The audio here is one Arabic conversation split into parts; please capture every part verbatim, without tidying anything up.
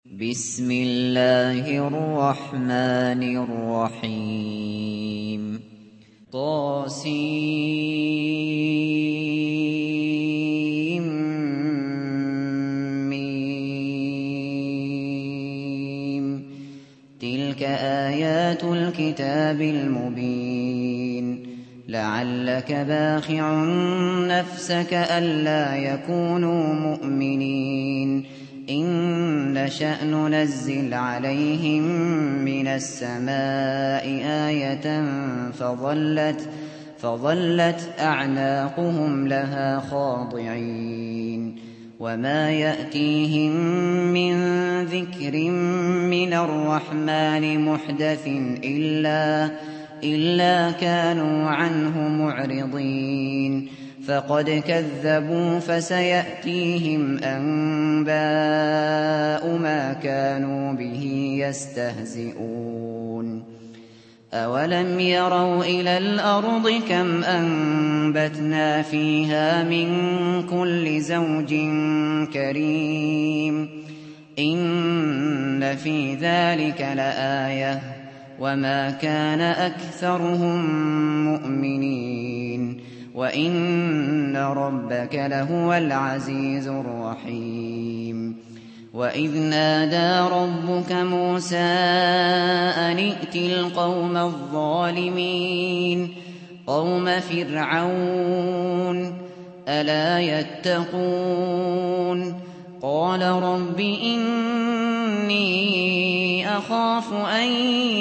بسم الله الرحمن الرحيم طاسيم ميم تلك آيات الكتاب المبين لعلك باخع نفسك ألا يكونوا مؤمنين إن نشأ ننزل عليهم من السماء آية فظلت, فظلت أعناقهم لها خاضعين وما يأتيهم من ذكر من الرحمن محدث إلا, إلا كانوا عنه معرضين فقد كذبوا فسيأتيهم أنباء ما كانوا به يستهزئون أولم يروا إلى الأرض كم أنبتنا فيها من كل زوج كريم إن في ذلك لآية وما كان أكثرهم مؤمنين وإن ربك لهو العزيز الرحيم وإذ نادى ربك موسى أن ائت القوم الظالمين قوم فرعون ألا يتقون قال رب إني أخاف أن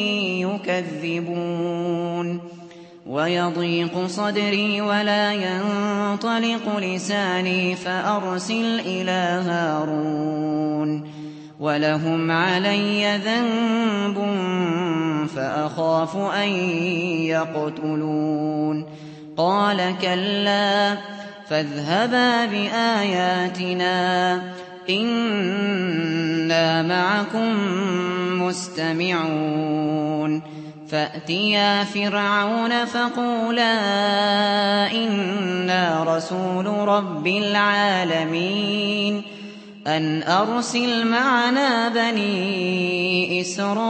يكذبون ويضيق صدري ولا ينطلق لساني فأرسل إلى هارون ولهم علي ذنب فأخاف أن يقتلون قال كلا فاذهبا بآياتنا إنا معكم مستمعون فأتيا فرعون فقولا إنا رسول رب العالمين أن أرسل معنا بني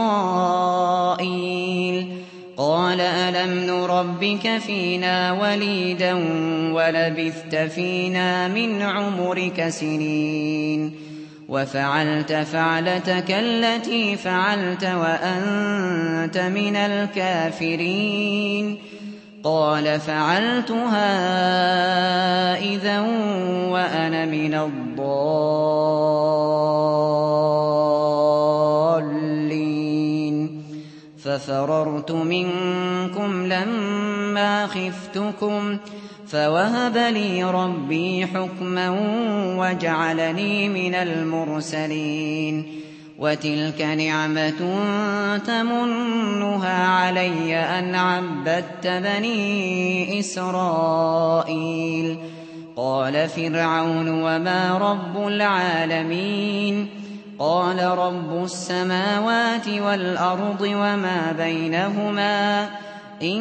إسرائيل قال ألم نربك فينا وليدا ولبثت فينا من عمرك سنين وفعلت فعلتك التي فعلت وأنت من الكافرين قال فعلتها إذا وأنا من الضالين ففررت منكم لما خفتكم فوهب لي ربي حكما وجعلني من المرسلين وتلك نعمة تمنها علي أن عبدت بني إسرائيل قال فرعون وما رب العالمين قال رب السماوات والأرض وما بينهما إن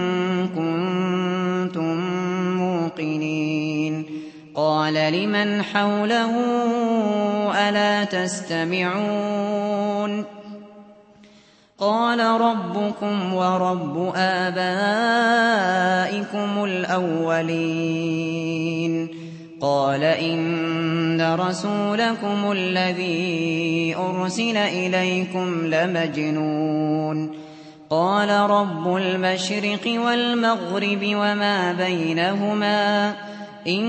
كنتم موقنين قال لمن حوله ألا تستمعون قال ربكم ورب آبائكم الأولين قال إن رسولكم الذي أرسل إليكم لمجنون قال رب المشرق والمغرب وما بينهما إن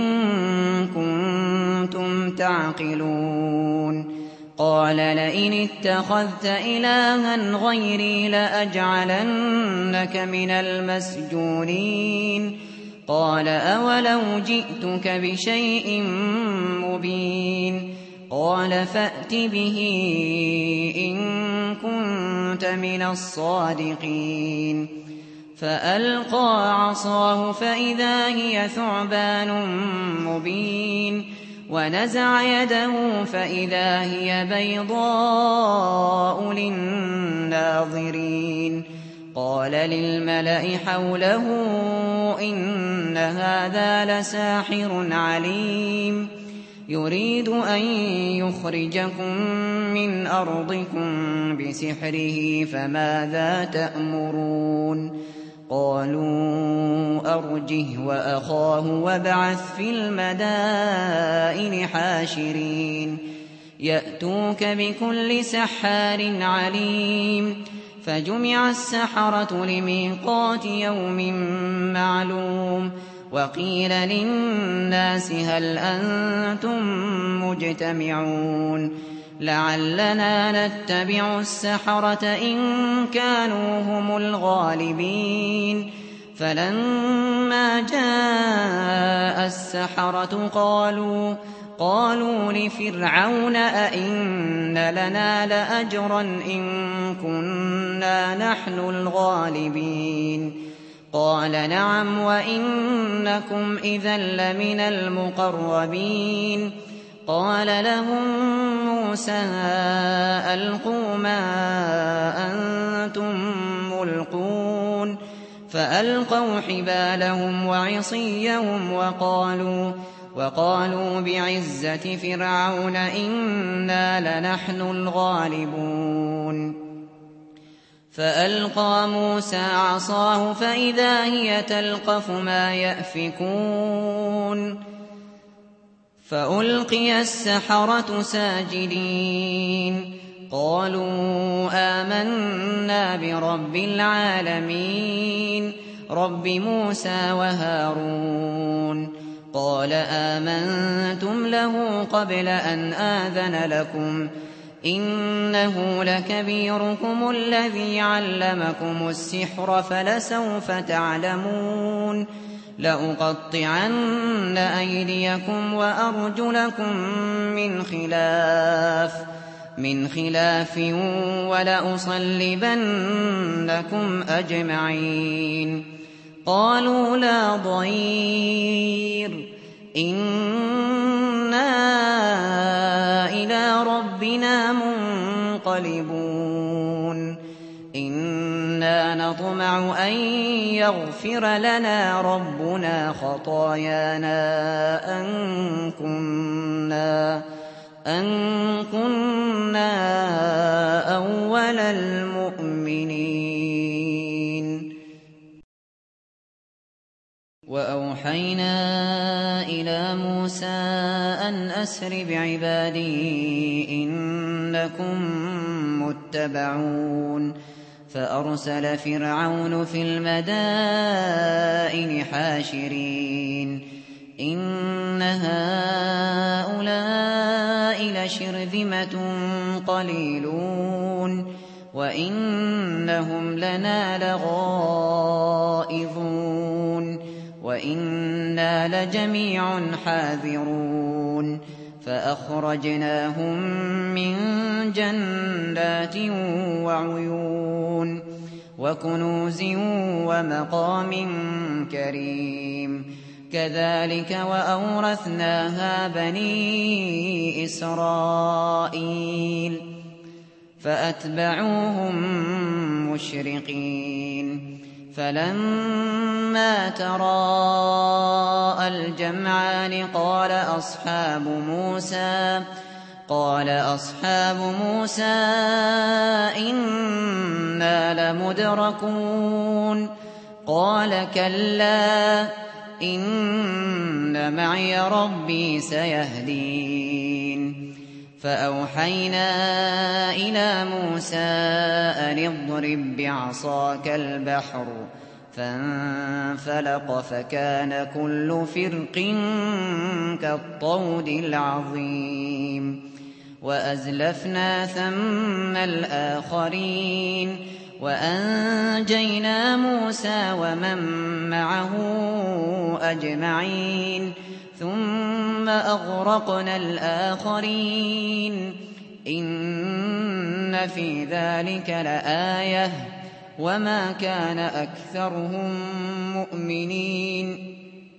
كنتم تعقلون قال لئن اتخذت إلها غيري لأجعلنك من المسجونين قال أولو جئتك بشيء مبين قال فأت به إن كنت من الصادقين فألقى عصاه فإذا هي ثعبان مبين ونزع يده فإذا هي بيضاء للناظرين قال للملأ حوله إن هذا لساحر عليم يريد أن يخرجكم من أرضكم بسحره فماذا تأمرون قالوا أرجه وأخاه وابعث في المدائن حاشرين يأتوك بكل سحار عليم فجمع السحرة لميقات يوم معلوم وقيل للناس هل أنتم مجتمعون لعلنا نتبع السحرة إن كانوا هم الغالبين فلما جاء السحرة قالوا قالوا لفرعون أئن لنا لأجرا إن كنا نحن الغالبين قال نعم وإنكم إذا لمن المقربين قال لهم موسى ألقوا ما أنتم ملقون فألقوا حبالهم وعصيهم وقالوا وقالوا بعزة فرعون إنا لنحن الغالبون فألقى موسى عصاه فإذا هي تلقف ما يأفكون فألقي السحرة ساجدين قالوا آمنا برب العالمين رب موسى وهارون قال آمنتم له قبل أن آذن لكم إنه لكبيركم الذي علمكم السحر فلسوف تعلمون لأقطعن أيديكم وأرجلكم من خلاف من خلاف ولأصلبنكم أجمعين قالوا لا ضير إنا إلى ربنا منقلبون إنا نطمع أن يغفر لنا ربنا خطايانا أن كنا أن كنا أول المؤمنين وأوحينا إلى موسى أن أسر بعبادي إنكم متبعون فأرسل فرعون في المدائن حاشرين إن هؤلاء لشرذمة قليلون وإنهم لنا لغائظون وإنا لجميع حاذرون فأخرجناهم من جنات وعيون وكنوز ومقام كريم كذلك وأورثناها بني إسرائيل فأتبعوهم مشرقين فلما تراءى الجمعان قال أصحاب موسى قال أصحاب موسى إنا لمدركون قال كلا إن معي ربي سيهدين فأوحينا إلى موسى أن اضرب بعصاك البحر فانفلق فكان كل فرق كالطود العظيم وأزلفنا ثم الآخرين وأنجينا موسى ومن معه أجمعين ثم أغرقنا الآخرين إن في ذلك لآية وما كان أكثرهم مؤمنين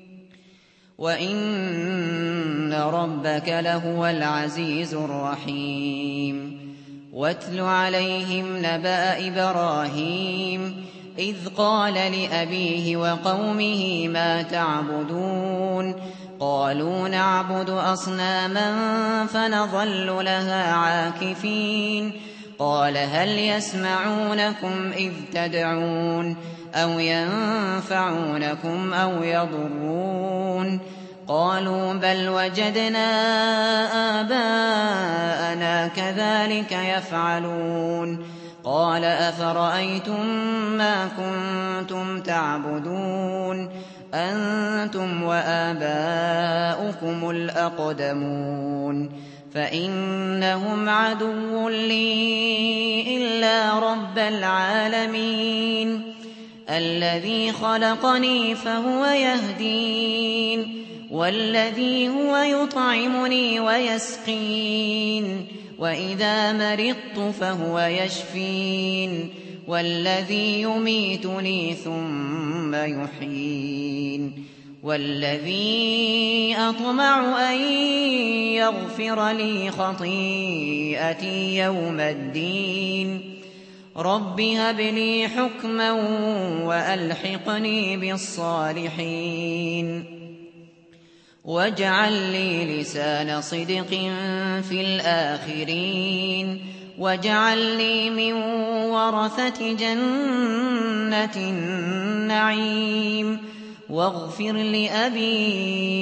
وإن ربك لهو العزيز الرحيم واتل عليهم نبأ إبراهيم إذ قال لأبيه وقومه ما تعبدون قالوا نعبد أصناما فنظل لها عاكفين قال هل يسمعونكم إذ تدعون أو ينفعونكم أو يضرون قالوا بل وجدنا آباءنا كذلك يفعلون قال أفرأيتم ما كنتم تعبدون أنتم وآباؤكم الأقدمون فإنهم عدو لي إلا رب العالمين الذي خلقني فهو يهدين والذي هو يطعمني ويسقين وإذا مرضت فهو يشفين والذي يميتني ثم يحيين والذي أطمع أن يغفر لي خطيئتي يوم الدين رب هب لي حكما وألحقني بالصالحين واجعل لي لسان صدق في الآخرين واجعل لي من ورثة جنة النعيم واغفر لأبي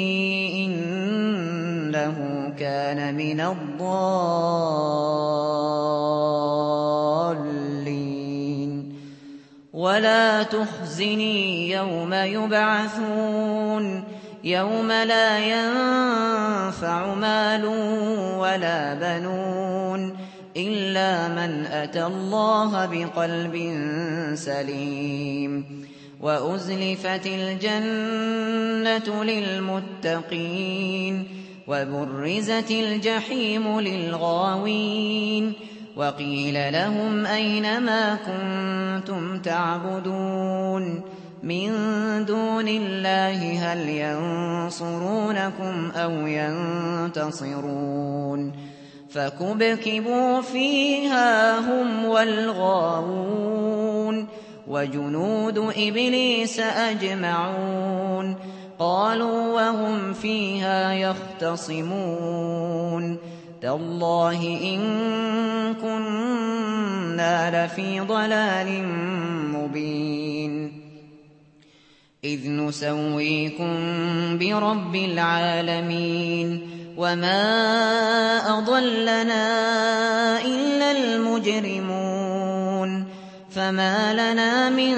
إنه كان من الضالين ولا تخزني يوم يبعثون يوم لا ينفع مال ولا بنون إلا من أتى الله بقلب سليم وأزلفت الجنة للمتقين وبرزت الجحيم للغاوين وقيل لهم أين ما كنتم تعبدون من دون الله هل ينصرونكم أو ينتصرون فكبكبوا فيها هم والغاوون وجنود إبليس أجمعون قالوا وهم فيها يختصمون تالله إن كنا لفي ضلال مبين إذ نسويكم برب العالمين وما أضلنا إلا المجرمون فما لنا من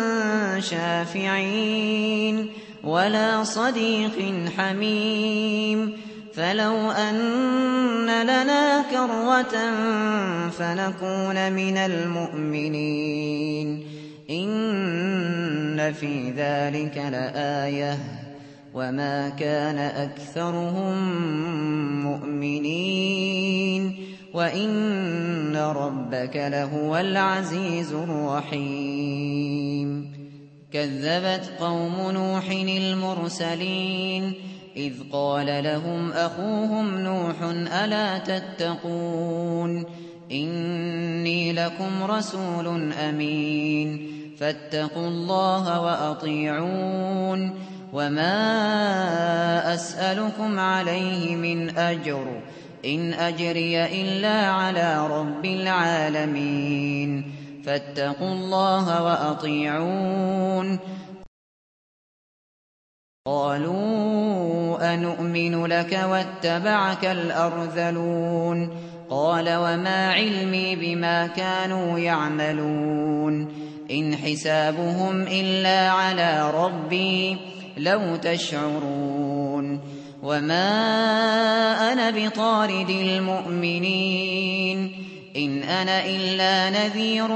شافعين ولا صديق حميم فلو أن لنا كرة فنكون من المؤمنين إن في ذلك لآية وما كان أكثرهم مؤمنين وإن ربك لهو العزيز الرحيم كذبت قوم نوح المرسلين إذ قال لهم أخوهم نوح ألا تتقون إني لكم رسول أمين فاتقوا الله وأطيعون وما أسألكم عليه من أجر إن أجري إلا على رب العالمين فاتقوا الله وأطيعون قالوا أنؤمن لك واتبعك الأرذلون قال وما علمي بما كانوا يعملون إن حسابهم إلا على ربي لو تشعرون وما أنا بطارد المؤمنين إن أنا إلا نذير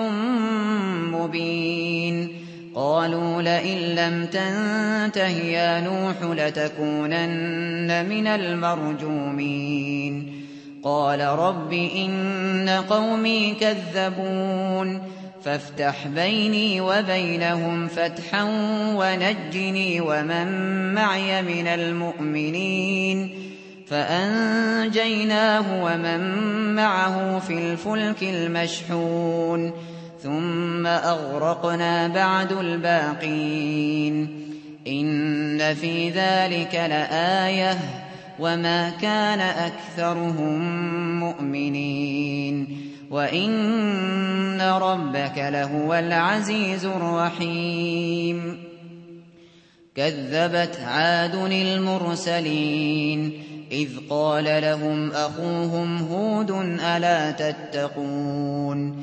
مبين قالوا لئن لم تنته يا نوح لتكونن من المرجومين قال رب إن قومي كذبون فافتح بيني وبينهم فتحا ونجني ومن معي من المؤمنين فأنجيناه ومن معه في الفلك المشحون ثم أغرقنا بعد الباقين إن في ذلك لآية وما كان أكثرهم مؤمنين وإن ربك لهو العزيز الرحيم كذبت عاد المرسلين إذ قال لهم أخوهم هود ألا تتقون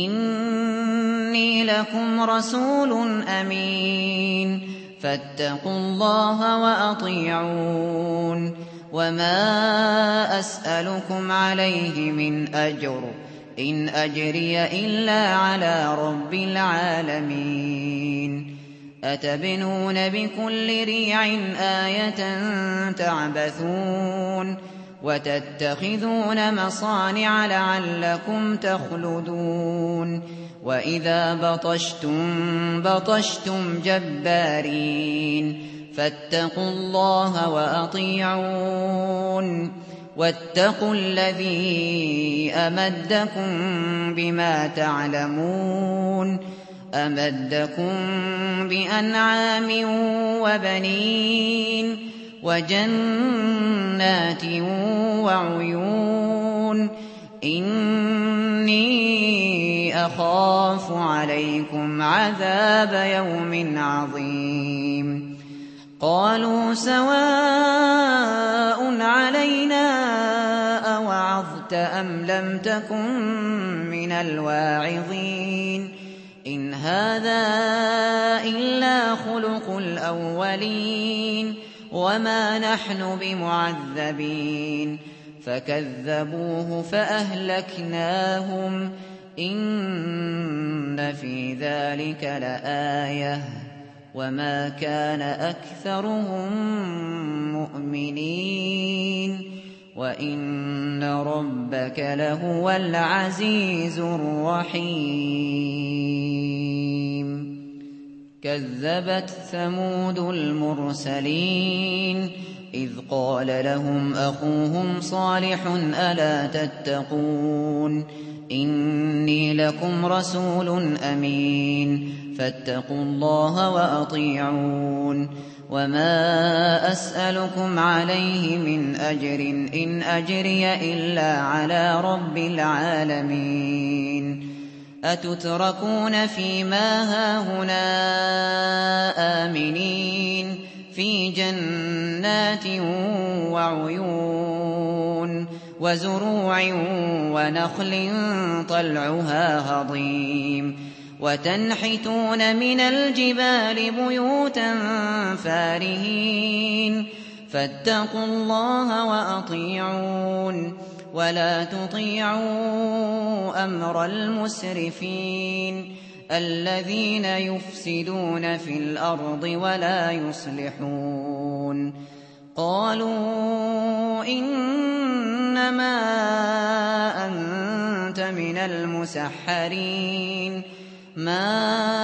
إني لكم رسول أمين فاتقوا الله وأطيعون وما أسألكم عليه من أجر إن أجري إلا على رب العالمين أتبنون بكل ريع آية تعبثون وتتخذون مصانع لعلكم تخلدون وإذا بطشتم بطشتم جبارين فاتقوا الله وأطيعون واتقوا الذي أمدكم بما تعلمون أمدكم بأنعام وبنين وجنات وعيون إني أخاف عليكم عذاب يوم عظيم قالوا سواء علينا أوعظت أم لم تكن من الواعظين إن هذا إلا خلق الأولين وما نحن بمعذبين فكذبوه فأهلكناهم إن في ذلك لآية وما كان أكثرهم مؤمنين وإن ربك لهو العزيز الرحيم كذبت ثمود المرسلين إذ قال لهم أخوهم صالح ألا تتقون إني لكم رسول أمين فاتقوا الله وأطيعون وما أسألكم عليه من أجر إن أجري إلا على رب العالمين أتتركون فيما هاهنا آمنين في جنات وعيون وزروع ونخل طلعها هضيم وتنحتون من الجبال بيوتا فارهين فاتقوا الله وأطيعون ولا تطيعوا أمر المسرفين الذين يفسدون في الأرض ولا يصلحون قالوا إنما أنت من المسحرين ما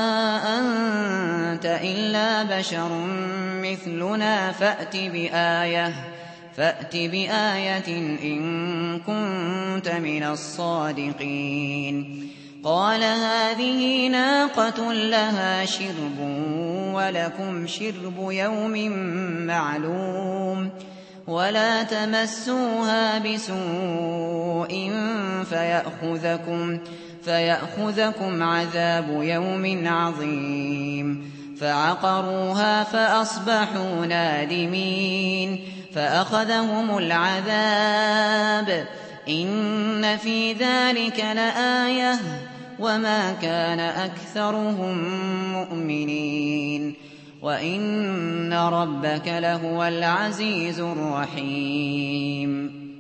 أنت إلا بشر مثلنا فأت بآية فأت بآية إن كنت من الصادقين قال هذه ناقة لها شرب ولكم شرب يوم معلوم ولا تمسوها بسوء فيأخذكم فيأخذكم عذاب يوم عظيم فعقروها فأصبحوا نادمين فأخذهم العذاب إن في ذلك لآية وما كان أكثرهم مؤمنين وإن ربك لهو العزيز الرحيم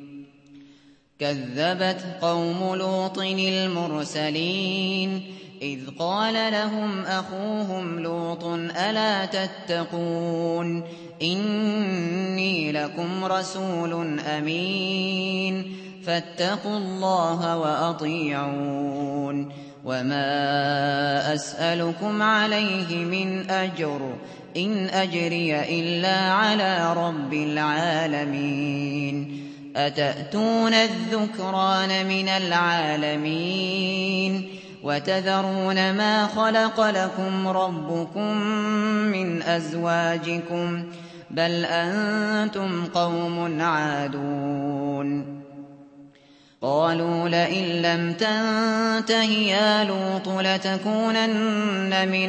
كذبت قوم لوط المرسلين إذ قال لهم أخوهم لوط ألا تتقون إني لكم رسول أمين فاتقوا الله وأطيعون وما أسألكم عليه من أجر إن أجري إلا على رب العالمين أتأتون الذكران من العالمين وتذرون ما خلق لكم ربكم من أزواجكم بل أنتم قوم عادون قالوا لئن لم تنته يا لوط لتكونن من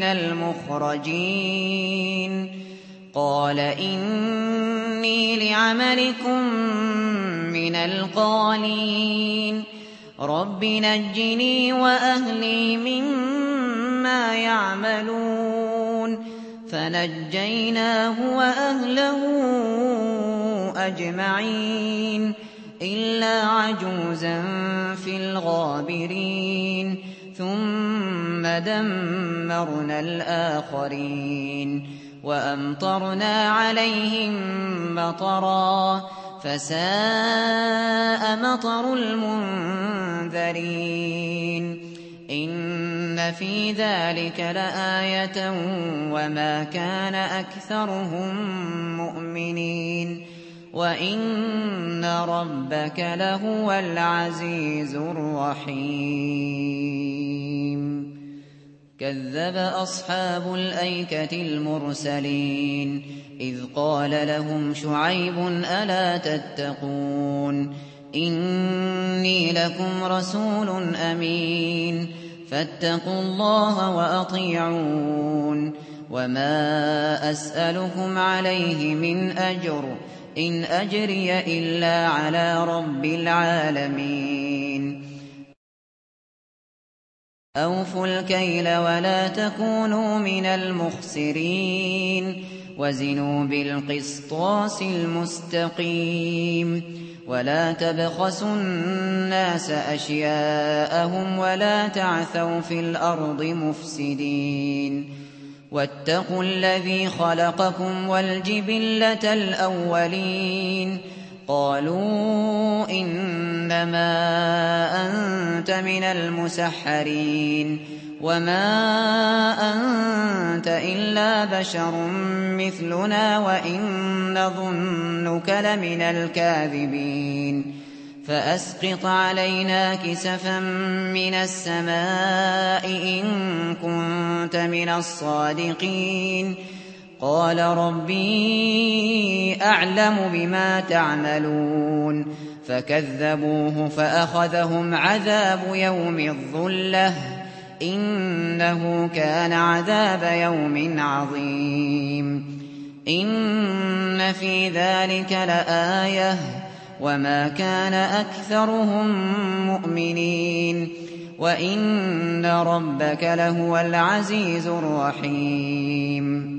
المخرجين قال إني لعملكم من القالين رب نجني وأهلي مما يعملون فنجيناه وأهله أجمعين إلا عجوزا في الغابرين ثم دمرنا الآخرين وأمطرنا عليهم مطرا فساء مطر المنذرين إن في ذلك لآية وما كان أكثرهم مؤمنين وإن ربك لهو العزيز الرحيم كذب أصحاب الأيكة المرسلين إذ قال لهم شعيب ألا تتقون إني لكم رسول أمين فاتقوا الله وأطيعون وما أسألكم عليه من أجر إن أجري إلا على رب العالمين أوفوا الكيل ولا تكونوا من المخسرين وزنوا بالقسطاس المستقيم ولا تبخسوا الناس أشياءهم ولا تعثوا في الأرض مفسدين واتقوا الذي خلقكم والجبلة الأولين قالوا إنما أنت من المسحرين وما أنت إلا بشر مثلنا وإن نظنك لمن الكاذبين فأسقط علينا كسفا من السماء إن كنت من الصادقين قال ربي أعلم بما تعملون فكذبوه فأخذهم عذاب يوم الظلة إنه كان عذاب يوم عظيم إن في ذلك لآية وما كان أكثرهم مؤمنين وإن ربك لهو العزيز الرحيم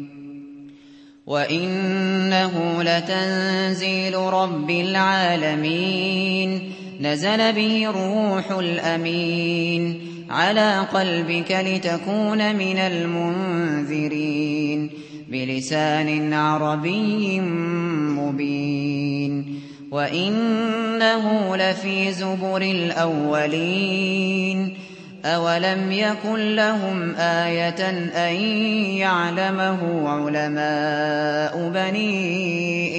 وإنه لتنزيل رب العالمين نزل به الروح الأمين على قلبك لتكون من المنذرين بلسان عربي مبين وإنه لفي زبر الأولين أولم يكن لهم آية أن يعلمه علماء بني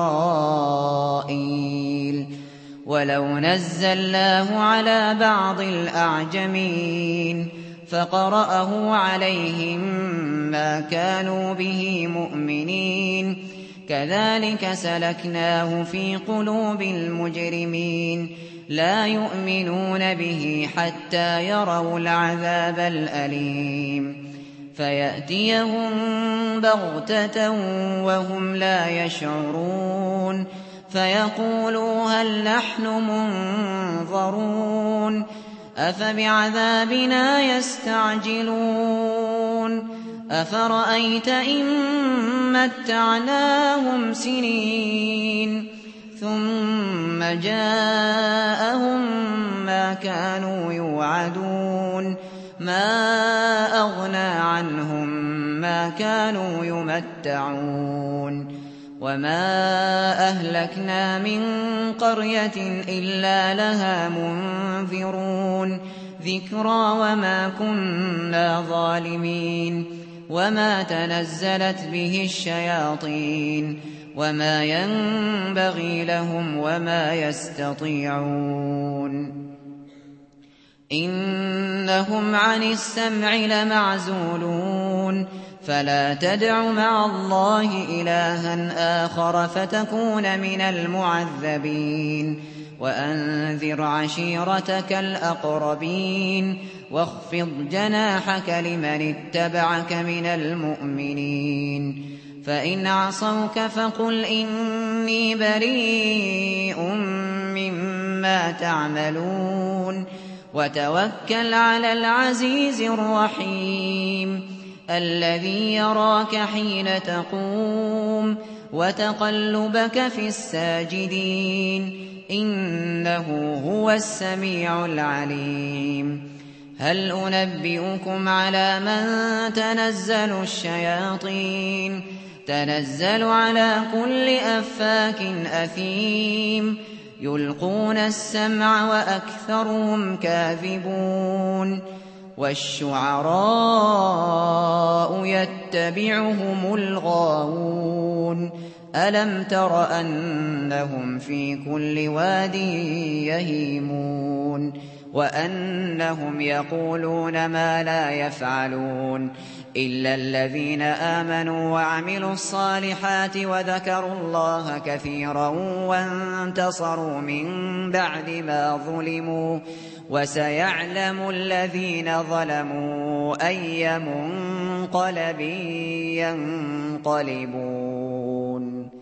إسرائيل ولو نزلناه على بعض الأعجمين فقرأه عليهم ما كانوا به مؤمنين كذلك سلكناه في قلوب المجرمين لا يؤمنون به حتى يروا العذاب الأليم فيأتيهم بغتة وهم لا يشعرون فيقولوا هل نحن منظرون أفبعذابنا يستعجلون أفرأيت إن متعناهم سنين ثم جاءهم ما كانوا يوعدون ما أغنى عنهم ما كانوا يمتعون وما أهلكنا من قرية إلا لها منذرون ذكرى وما كنا ظالمين وما تنزلت به الشياطين وما ينبغي لهم وما يستطيعون إن إنهم عن السمع لمعزولون فلا تدع مع الله إلها آخر فتكون من المعذبين وأنذر عشيرتك الأقربين واخفض جناحك لمن اتبعك من المؤمنين فإن عصوك فقل إني بريء مما تعملون وتوكل على العزيز الرحيم الذي يراك حين تقوم وتقلبك في الساجدين إنه هو السميع العليم هل أنبئكم على من تنزل الشياطين تنزل على كل أفاك أثيم يلقون السمع وأكثرهم كاذبون والشعراء يتبعهم الغاوون ألم تر أنهم في كل واد يهيمون وأنهم يقولون ما لا يفعلون إلا الذين آمنوا وعملوا الصالحات وذكروا الله كثيرا وانتصروا من بعد ما ظلموا وسيعلم الذين ظلموا أي منقلب ينقلبون